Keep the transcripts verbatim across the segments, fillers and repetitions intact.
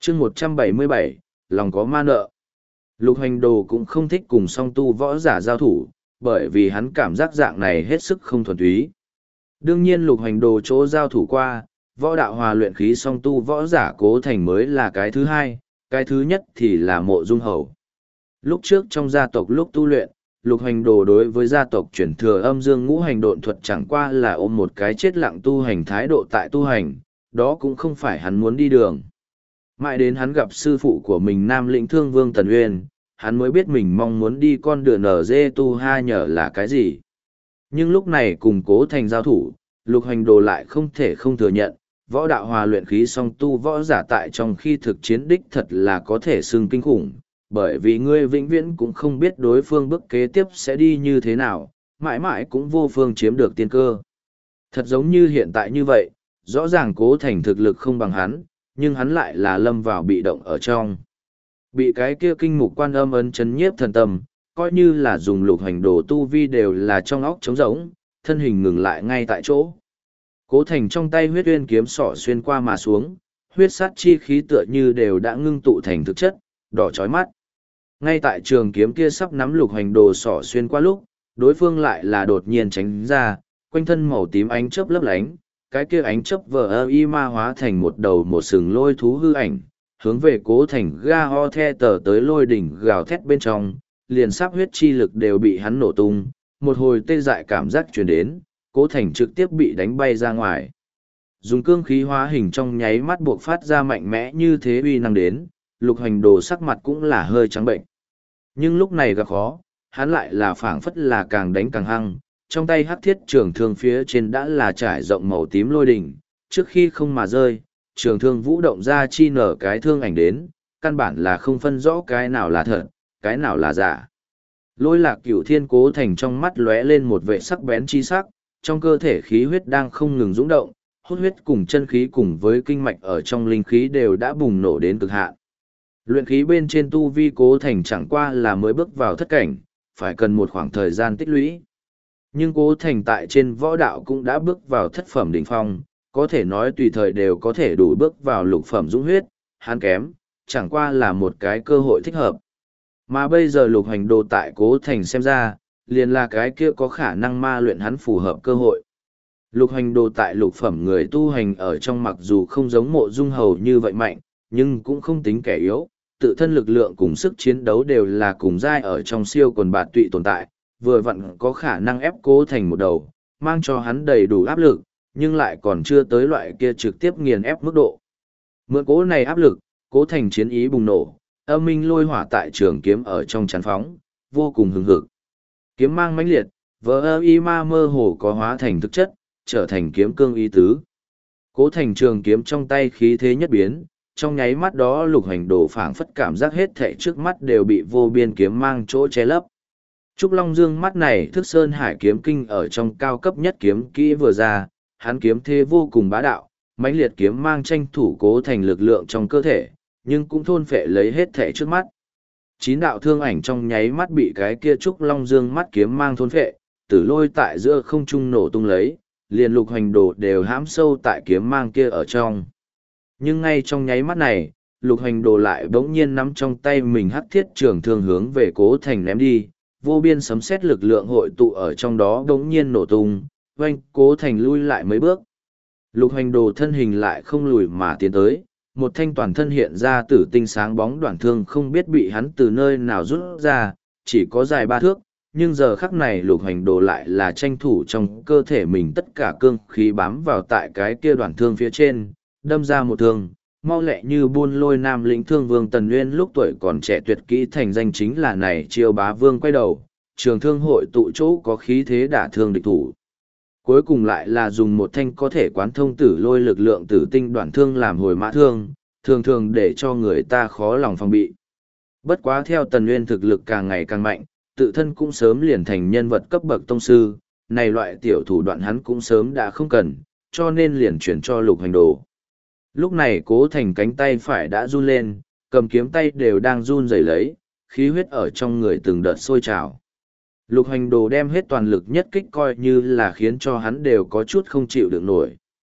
chương một trăm bảy mươi bảy, lòng có ma nợ. Lục Hoành Đồ cũng không thích cùng song tu võ giả giao thủ, bởi vì hắn cảm giác dạng này hết sức không thuần túy. Đương nhiên Lục Hoành Đồ chỗ giao thủ qua, võ đạo hòa luyện khí song tu võ giả Cố Thành mới là cái thứ hai, cái thứ nhất thì là Mộ Dung Hầu. Lúc trước trong gia tộc lúc tu luyện, Lục Hoành Đồ đối với gia tộc chuyển thừa âm dương ngũ hành độn thuật chẳng qua là ôm một cái chết lặng tu hành thái độ tại tu hành, đó cũng không phải hắn muốn đi đường. Mãi đến hắn gặp sư phụ của mình Nam Lĩnh Thương Vương Tần Uyên, hắn mới biết mình mong muốn đi con đường nở dê tu ha nhở là cái gì. Nhưng lúc này cùng Cố Thành giao thủ, Lục Hoành Đồ lại không thể không thừa nhận, võ đạo hòa luyện khí song tu võ giả tại trong khi thực chiến đích thật là có thể xưng kinh khủng, bởi vì ngươi vĩnh viễn cũng không biết đối phương bước kế tiếp sẽ đi như thế nào, mãi mãi cũng vô phương chiếm được tiên cơ. Thật giống như hiện tại như vậy, rõ ràng Cố Thành thực lực không bằng hắn, nhưng hắn lại là lâm vào bị động ở trong. Bị cái kia kinh mục quan âm ấn chấn nhiếp thần tâm, coi như là dùng Lục Hoành Đồ tu vi đều là trong óc trống rỗng, thân hình ngừng lại ngay tại chỗ. Cố Thành trong tay huyết uyên kiếm sỏ xuyên qua mà xuống, huyết sát chi khí tựa như đều đã ngưng tụ thành thực chất, đỏ chói mắt. Ngay tại trường kiếm kia sắp nắm Lục Hoành Đồ sỏ xuyên qua lúc, đối phương lại là đột nhiên tránh ra, quanh thân màu tím ánh chớp lấp lánh, cái kia ánh chớp vờ ơ y ma hóa thành một đầu một sừng lôi thú hư ảnh, hướng về Cố Thành ga ho the tờ tới lôi đỉnh gào thét bên trong, liền sắp huyết chi lực đều bị hắn nổ tung, một hồi tê dại cảm giác truyền đến, Cố Thành trực tiếp bị đánh bay ra ngoài. Dùng cương khí hóa hình trong nháy mắt buộc phát ra mạnh mẽ như thế uy năng đến, Lục Hoành Đồ sắc mặt cũng là hơi trắng bệnh. Nhưng lúc này gặp khó, hắn lại là phảng phất là càng đánh càng hăng, trong tay hắc thiết trường thương phía trên đã là trải rộng màu tím lôi đỉnh, trước khi không mà rơi, trường thương vũ động ra chi nở cái thương ảnh đến, căn bản là không phân rõ cái nào là thật, cái nào là giả. Lôi Lạc Cửu Thiên Cố Thành trong mắt lóe lên một vệ sắc bén chi sắc, trong cơ thể khí huyết đang không ngừng dũng động, hút huyết cùng chân khí cùng với kinh mạch ở trong linh khí đều đã bùng nổ đến cực hạn. Luyện khí bên trên tu vi Cố Thành chẳng qua là mới bước vào thất cảnh, phải cần một khoảng thời gian tích lũy. Nhưng Cố Thành tại trên võ đạo cũng đã bước vào thất phẩm đỉnh phong, có thể nói tùy thời đều có thể đủ bước vào lục phẩm dũng huyết, hắn kém, chẳng qua là một cái cơ hội thích hợp. Mà bây giờ Lục Hoành Đồ tại Cố Thành xem ra, liền là cái kia có khả năng ma luyện hắn phù hợp cơ hội. Lục Hoành Đồ tại lục phẩm người tu hành ở trong mặc dù không giống Mộ Dung Hầu như vậy mạnh, nhưng cũng không tính kẻ yếu, tự thân lực lượng cùng sức chiến đấu đều là cùng giai ở trong siêu quần bạt tụy tồn tại, vừa vặn có khả năng ép Cố Thành một đầu, mang cho hắn đầy đủ áp lực, nhưng lại còn chưa tới loại kia trực tiếp nghiền ép mức độ. Mượn cố này áp lực, Cố Thành chiến ý bùng nổ, âm minh lôi hỏa tại trường kiếm ở trong chắn phóng, vô cùng hừng hực. Kiếm mang mãnh liệt, vỡ ơ y ma mơ hồ có hóa thành thực chất, trở thành kiếm cương y tứ. Cố Thành trường kiếm trong tay khí thế nhất biến, trong nháy mắt đó Lục Hoành Đồ phảng phất cảm giác hết thảy trước mắt đều bị vô biên kiếm mang chỗ che lấp. Trúc Long Dương mắt này thức sơn hải kiếm kinh ở trong cao cấp nhất kiếm kỹ vừa ra, hắn kiếm thế vô cùng bá đạo, mãnh liệt kiếm mang tranh thủ Cố Thành lực lượng trong cơ thể, nhưng cũng thôn phệ lấy hết thảy trước mắt. Chín đạo thương ảnh trong nháy mắt bị cái kia Trúc Long Dương mắt kiếm mang thôn phệ, tử lôi tại giữa không trung nổ tung lấy, liền Lục Hoành Đồ đều hãm sâu tại kiếm mang kia ở trong. Nhưng ngay trong nháy mắt này, Lục Hoành Đồ lại bỗng nhiên nắm trong tay mình hắc thiết trường thương hướng về Cố Thành ném đi, vô biên sấm sét lực lượng hội tụ ở trong đó bỗng nhiên nổ tung, oanh Cố Thành lui lại mấy bước. Lục Hoành Đồ thân hình lại không lùi mà tiến tới, một thanh toàn thân hiện ra tử tinh sáng bóng đoạn thương không biết bị hắn từ nơi nào rút ra, chỉ có dài ba thước, nhưng giờ khắc này Lục Hoành Đồ lại là tranh thủ trong cơ thể mình tất cả cương khí bám vào tại cái kia đoạn thương phía trên, đâm ra một thương, mau lẹ như buôn lôi Nam Lĩnh Thương Vương Tần Nguyên lúc tuổi còn trẻ tuyệt kỹ thành danh chính là này chiêu bá vương quay đầu, trường thương hội tụ chỗ có khí thế đả thương địch thủ. Cuối cùng lại là dùng một thanh có thể quán thông tử lôi lực lượng tử tinh đoạn thương làm hồi mã thương, thường thường để cho người ta khó lòng phòng bị. Bất quá theo Tần Nguyên thực lực càng ngày càng mạnh, tự thân cũng sớm liền thành nhân vật cấp bậc tông sư, này loại tiểu thủ đoạn hắn cũng sớm đã không cần, cho nên liền chuyển cho Lục Hoành Đồ. Lúc này Cố Thành cánh tay phải đã run lên, cầm kiếm tay đều đang run rẩy lấy, khí huyết ở trong người từng đợt sôi trào. Lục Hoành Đồ đem hết toàn lực nhất kích coi như là khiến cho hắn đều có chút không chịu được nổi.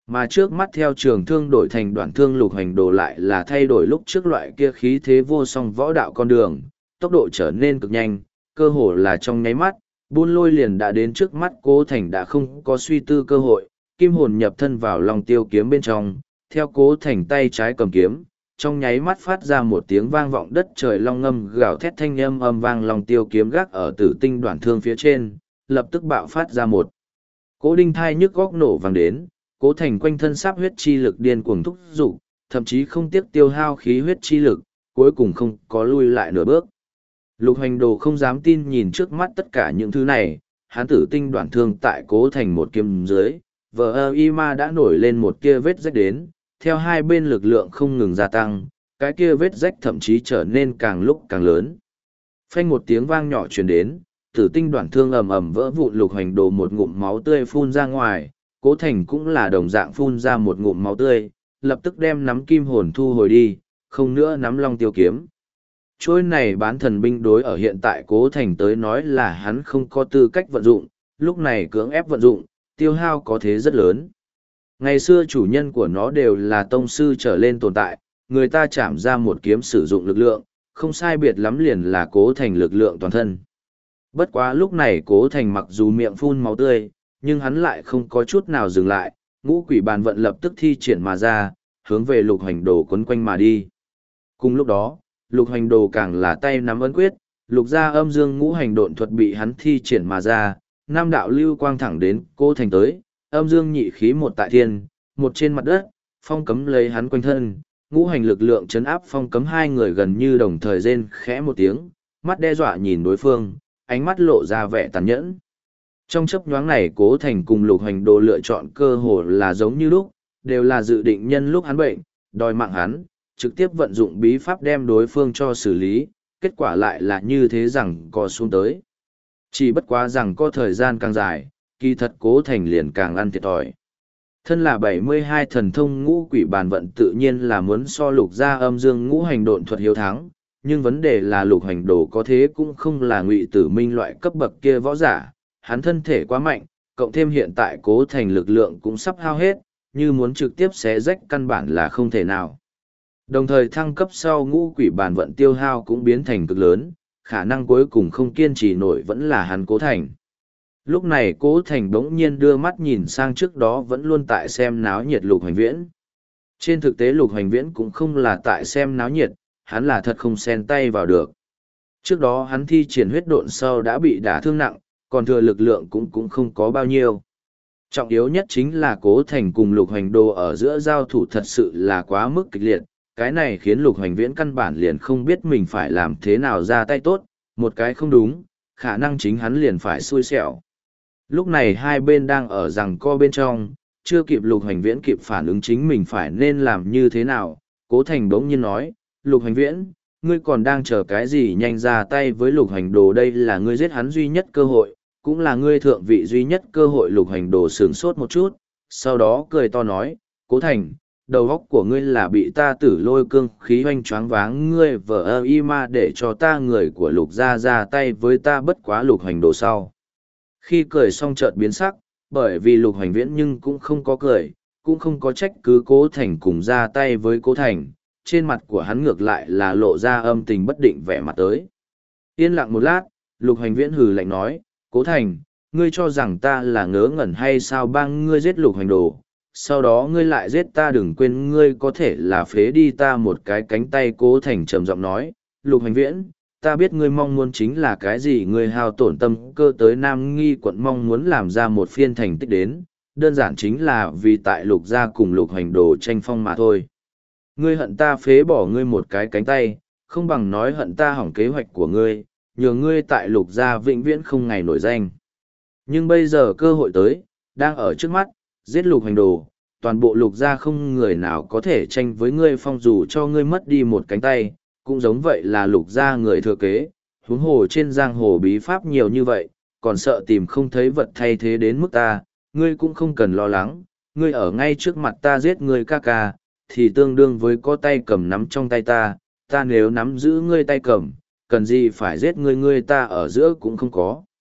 Mà trước mắt theo trường thương đổi thành đoạn thương lục hành đồ lại là thay đổi lúc trước loại kia khí thế vô song võ đạo con đường, tốc độ trở nên cực nhanh, cơ hồ là trong nháy mắt, buôn lôi liền đã đến trước mắt Cố Thành đã không có suy tư cơ hội, kim hồn nhập thân vào lòng tiêu kiếm bên trong, theo Cố Thành tay trái cầm kiếm, trong nháy mắt phát ra một tiếng vang vọng đất trời long ngâm gào thét thanh âm âm vang lòng tiêu kiếm gác ở tử tinh đoạn thương phía trên, lập tức bạo phát ra một cỗ đinh thai nhức góc nổ vang đến. Cố Thành quanh thân sáp huyết chi lực điên cuồng thúc dục, thậm chí không tiếc tiêu hao khí huyết chi lực, cuối cùng không có lui lại nửa bước. Lục Hoành Đồ không dám tin nhìn trước mắt tất cả những thứ này, hắn tử tinh đoạn thương tại Cố Thành một kiếm dưới, vờ ơ y ma đã nổi lên một kia vết rách đến, theo hai bên lực lượng không ngừng gia tăng, cái kia vết rách thậm chí trở nên càng lúc càng lớn. Phanh một tiếng vang nhỏ truyền đến, tử tinh đoạn thương ầm ầm vỡ vụn. Lục Hoành Đồ một ngụm máu tươi phun ra ngoài, Cố Thành cũng là đồng dạng phun ra một ngụm máu tươi, lập tức đem nắm kim hồn thu hồi đi, không nữa nắm long tiêu kiếm. Trôi này bán thần binh đối ở hiện tại Cố Thành tới nói là hắn không có tư cách vận dụng, lúc này cưỡng ép vận dụng, tiêu hao có thế rất lớn. Ngày xưa chủ nhân của nó đều là tông sư trở lên tồn tại, người ta chạm ra một kiếm sử dụng lực lượng, không sai biệt lắm liền là Cố Thành lực lượng toàn thân. Bất quá lúc này Cố Thành mặc dù miệng phun máu tươi, nhưng hắn lại không có chút nào dừng lại, ngũ quỷ bàn vận lập tức thi triển mà ra, hướng về Lục Hoành Đồ quấn quanh mà đi. Cùng lúc đó, Lục Hoành Đồ càng là tay nắm ấn quyết, lục gia âm dương ngũ hành độn thuật bị hắn thi triển mà ra, nam đạo lưu quang thẳng đến Cố Thành tới, âm dương nhị khí một tại thiên, một trên mặt đất, phong cấm lấy hắn quanh thân, ngũ hành lực lượng chấn áp phong cấm. Hai người gần như đồng thời rên khẽ một tiếng, mắt đe dọa nhìn đối phương, ánh mắt lộ ra vẻ tàn nhẫn. Trong chấp nhoáng này Cố Thành cùng Lục Hoành Đồ lựa chọn cơ hồ là giống như lúc, đều là dự định nhân lúc hắn bệnh, đòi mạng hắn, trực tiếp vận dụng bí pháp đem đối phương cho xử lý, kết quả lại là như thế rằng co xuống tới. Chỉ bất quá rằng có thời gian càng dài, kỳ thật Cố Thành liền càng ăn thiệt thòi. Thân là bảy mươi hai thần thông ngũ quỷ bàn vận tự nhiên là muốn so lục gia âm dương ngũ hành độn thuật hiếu thắng, nhưng vấn đề là Lục Hoành Đồ có thế cũng không là Ngụy Tử Minh loại cấp bậc kia võ giả. Hắn thân thể quá mạnh, cộng thêm hiện tại Cố Thành lực lượng cũng sắp hao hết, như muốn trực tiếp xé rách căn bản là không thể nào. Đồng thời thăng cấp sau ngũ quỷ bàn vận tiêu hao cũng biến thành cực lớn, khả năng cuối cùng không kiên trì nổi vẫn là hắn Cố Thành. Lúc này Cố Thành bỗng nhiên đưa mắt nhìn sang trước đó vẫn luôn tại xem náo nhiệt Lục Hoành Viễn. Trên thực tế Lục Hoành Viễn cũng không là tại xem náo nhiệt, hắn là thật không xen tay vào được. Trước đó hắn thi triển huyết độn sau đã bị đả thương nặng, còn thừa lực lượng cũng cũng không có bao nhiêu. Trọng yếu nhất chính là Cố Thành cùng Lục Hoành Đồ ở giữa giao thủ thật sự là quá mức kịch liệt, cái này khiến Lục Hoành Viễn căn bản liền không biết mình phải làm thế nào ra tay tốt, một cái không đúng, khả năng chính hắn liền phải xui xẻo. Lúc này hai bên đang ở giằng co bên trong, chưa kịp Lục Hoành Viễn kịp phản ứng chính mình phải nên làm như thế nào, Cố Thành bỗng nhiên nói, Lục Hoành Viễn, ngươi còn đang chờ cái gì, nhanh ra tay với Lục Hoành Đồ, đây là ngươi giết hắn duy nhất cơ hội, cũng là ngươi thượng vị duy nhất cơ hội. Lục Hoành Đồ sửng sốt một chút, sau đó cười to nói, Cố Thành, đầu óc của ngươi là bị ta tử lôi cương khí hoanh choáng váng, ngươi vờ ơ y ma để cho ta người của Lục gia ra tay với ta. Bất quá Lục Hoành Đồ sau khi cười xong chợt biến sắc, bởi vì Lục Hoành Viễn nhưng cũng không có cười, cũng không có trách cứ Cố Thành cùng ra tay với Cố Thành, trên mặt của hắn ngược lại là lộ ra âm tình bất định vẻ mặt tới. Yên lặng một lát, Lục Hoành Viễn hừ lạnh nói, Cố Thành, ngươi cho rằng ta là ngớ ngẩn hay sao, bang ngươi giết Lục Hoành Đồ, sau đó ngươi lại giết ta, đừng quên ngươi có thể là phế đi ta một cái cánh tay. Cố Thành trầm giọng nói, Lục Hoành Viễn, ta biết ngươi mong muốn chính là cái gì, ngươi hao tổn tâm cơ tới Nam Nghi quận mong muốn làm ra một phiên thành tích đến, đơn giản chính là vì tại Lục gia cùng Lục Hoành Đồ tranh phong mà thôi. Ngươi hận ta phế bỏ ngươi một cái cánh tay, không bằng nói hận ta hỏng kế hoạch của ngươi, nhờ ngươi tại Lục gia vĩnh viễn không ngày nổi danh. Nhưng bây giờ cơ hội tới, đang ở trước mắt, giết Lục Hoành Đồ, toàn bộ Lục gia không người nào có thể tranh với ngươi phong, dù cho ngươi mất đi một cánh tay, cũng giống vậy là Lục gia người thừa kế, huống hồ trên giang hồ bí pháp nhiều như vậy, còn sợ tìm không thấy vật thay thế đến mức ta, ngươi cũng không cần lo lắng, ngươi ở ngay trước mặt ta giết ngươi ca ca, thì tương đương với có tay cầm nắm trong tay ta, ta nếu nắm giữ ngươi tay cầm, cần gì phải giết ngươi, ngươi ta ở giữa cũng không có.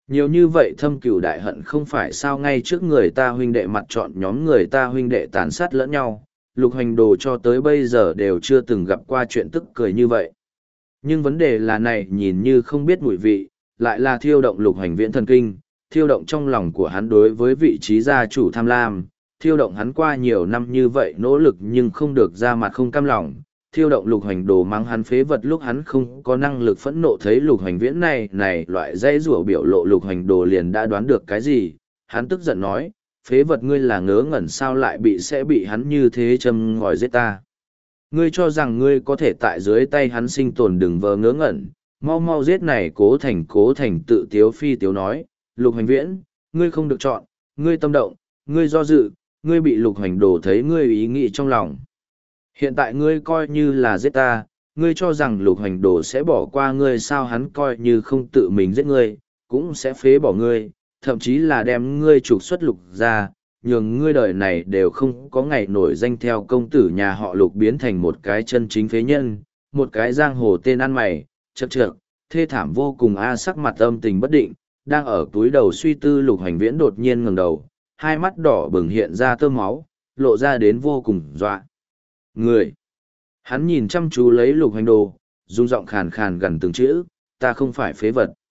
Nhiều như vậy thâm cừu đại hận không phải sao ngay trước người ta huynh đệ mặt chọn nhóm người ta huynh đệ tàn sát lẫn nhau, lục hành đồ cho tới bây giờ đều chưa từng gặp qua chuyện tức cười như vậy. Nhưng vấn đề là này nhìn như không biết mùi vị, lại là thiêu động lục hành viễn thần kinh, thiêu động trong lòng của hắn đối với vị trí gia chủ tham lam, thiêu động hắn qua nhiều năm như vậy nỗ lực nhưng không được ra mặt không cam lòng, thiêu động lục hành đồ mắng hắn phế vật lúc hắn không có năng lực phẫn nộ thấy lục hành viễn này này loại dây rủa biểu lộ lục hành đồ liền đã đoán được cái gì, hắn tức giận nói, phế vật ngươi là ngớ ngẩn sao lại bị sẽ bị hắn như thế châm ngòi giết ta. Ngươi cho rằng ngươi có thể tại dưới tay hắn sinh tồn đừng vờ ngớ ngẩn, mau mau giết này cố thành cố thành tự tiếu phi tiếu nói, lục hành viễn, ngươi không được chọn, ngươi tâm động, ngươi do dự, ngươi bị lục hành đồ thấy ngươi ý nghĩ trong lòng. Hiện tại ngươi coi như là giết ta, ngươi cho rằng lục hành đồ sẽ bỏ qua ngươi sao hắn coi như không tự mình giết ngươi, cũng sẽ phế bỏ ngươi, thậm chí là đem ngươi trục xuất lục ra, nhường ngươi đời này đều không có ngày nổi danh theo công tử nhà họ lục biến thành một cái chân chính phế nhân, một cái giang hồ tên ăn mày, chật chật, thê thảm vô cùng a sắc mặt âm tình bất định, đang ở túi đầu suy tư lục hành viễn đột nhiên ngẩng đầu, hai mắt đỏ bừng hiện ra tơ máu, lộ ra đến vô cùng dọa. Người! Hắn nhìn chăm chú lấy lục hành đồ, rung giọng khàn khàn gần từng chữ, ta không phải phế vật.